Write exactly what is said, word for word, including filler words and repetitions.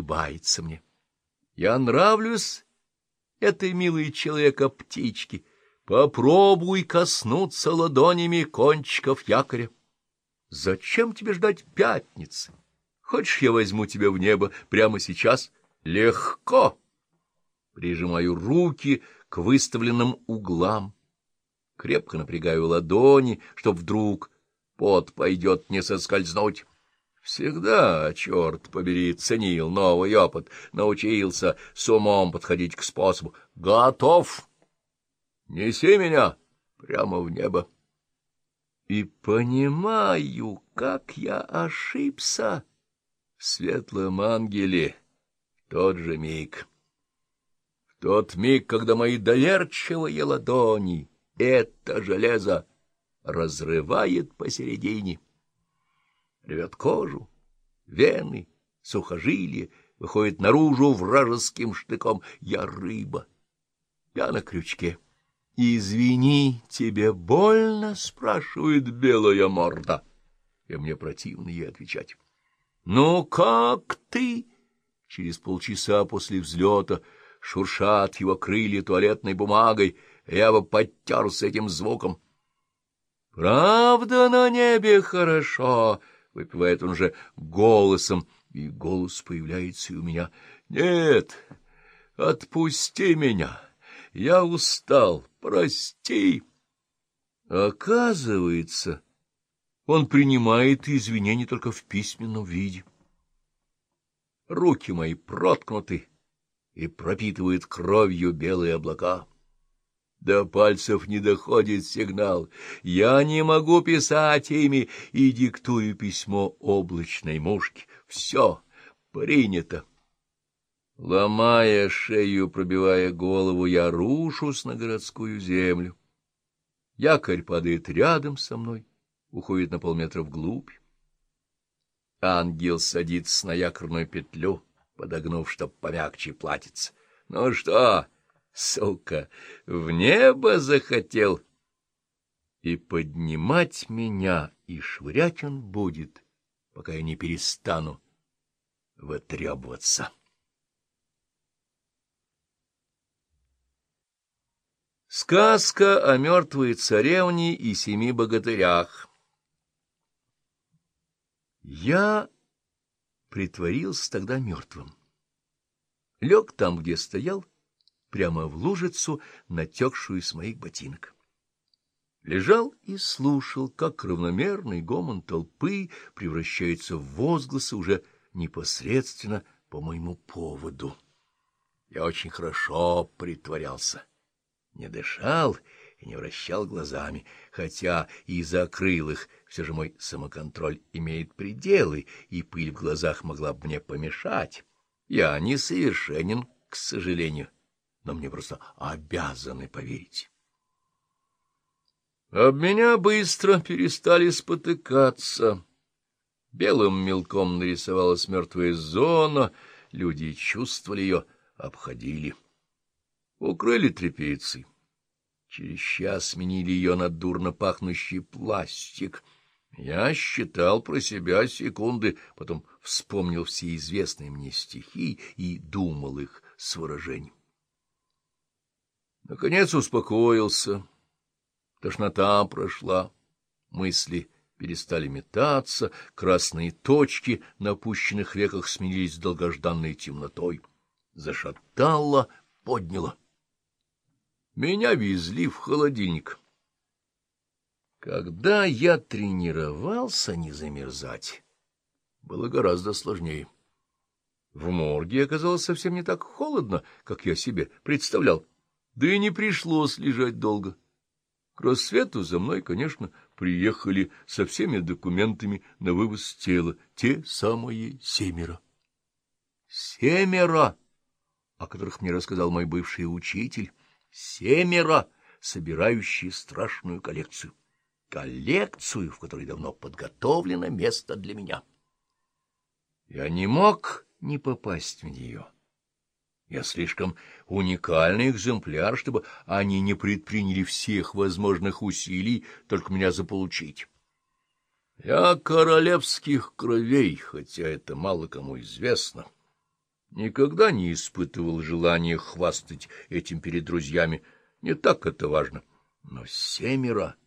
улыбается мне. Я нравлюсь этой милой человека-птичке. Попробуй коснуться ладонями кончиков якоря. Зачем тебе ждать пятницы? Хочешь, я возьму тебя в небо прямо сейчас? Легко. Прижимаю руки к выставленным углам. Крепко напрягаю ладони, чтоб вдруг пот пойдет не соскользнуть. Всегда, черт побери, ценил новый опыт, научился с умом подходить к способу. Готов! Неси меня прямо в небо. И понимаю, как я ошибся в светлом ангеле в тот же миг. В тот миг, когда мои доверчивые ладони это железо разрывает посередине. Рвет кожу, вены, сухожилия, выходит наружу вражеским штыком. Я рыба, я на крючке. «Извини, тебе больно?» — спрашивает белая морда. И мне противно ей отвечать. «Ну как ты?» Через полчаса после взлета шуршат его крылья туалетной бумагой. Я бы подтерся этим звуком. «Правда на небе хорошо?» — выпивает он же голосом, и голос появляется и у меня. «Нет, отпусти меня, я устал, прости». Оказывается, он принимает извинения только в письменном виде. Руки мои проткнуты и пропитывают кровью белые облака. До пальцев не доходит сигнал. Я не могу писать ими и диктую письмо облачной мушке. Все принято. Ломая шею, пробивая голову, я рушусь на городскую землю. Якорь падает рядом со мной, уходит на полметра вглубь. Ангел садится на якорную петлю, подогнув, чтоб помягче платится. Ну что, сука, в небо захотел? И поднимать меня и швырять он будет, пока я не перестану вытребоваться. Сказка о мертвой царевне и семи богатырях. Я притворился тогда мертвым. Лег там, где стоял, прямо в лужицу, натекшую из моих ботинок. Лежал и слушал, как равномерный гомон толпы превращается в возгласы уже непосредственно по моему поводу. Я очень хорошо притворялся. Не дышал и не вращал глазами, хотя и закрыл их, все же мой самоконтроль имеет пределы, и пыль в глазах могла бы мне помешать. Я несовершенен, к сожалению, но мне просто обязаны поверить. Об меня быстро перестали спотыкаться. Белым мелком нарисовалась мертвая зона, люди чувствовали ее, обходили. Укрыли тряпицей. Через час сменили ее на дурно пахнущий пластик. Я считал про себя секунды, потом вспомнил все известные мне стихи и думал их с выражением. Наконец успокоился. Тошнота прошла. Мысли перестали метаться, красные точки на опущенных веках сменились долгожданной темнотой. Зашатало, подняло. Меня везли в холодильник. Когда я тренировался не замерзать, было гораздо сложнее. В морге оказалось совсем не так холодно, как я себе представлял. Да и не пришлось лежать долго. К рассвету за мной, конечно, приехали со всеми документами на вывоз тела, те самые семеро. Семеро, о которых мне рассказал мой бывший учитель. Семеро, собирающие страшную коллекцию. Коллекцию, в которой давно подготовлено место для меня. Я не мог не попасть в нее. Я слишком уникальный экземпляр, чтобы они не предприняли всех возможных усилий только меня заполучить. Я королевских кровей, хотя это мало кому известно. Никогда не испытывал желания хвастать этим перед друзьями. Не так это важно. Но семеро...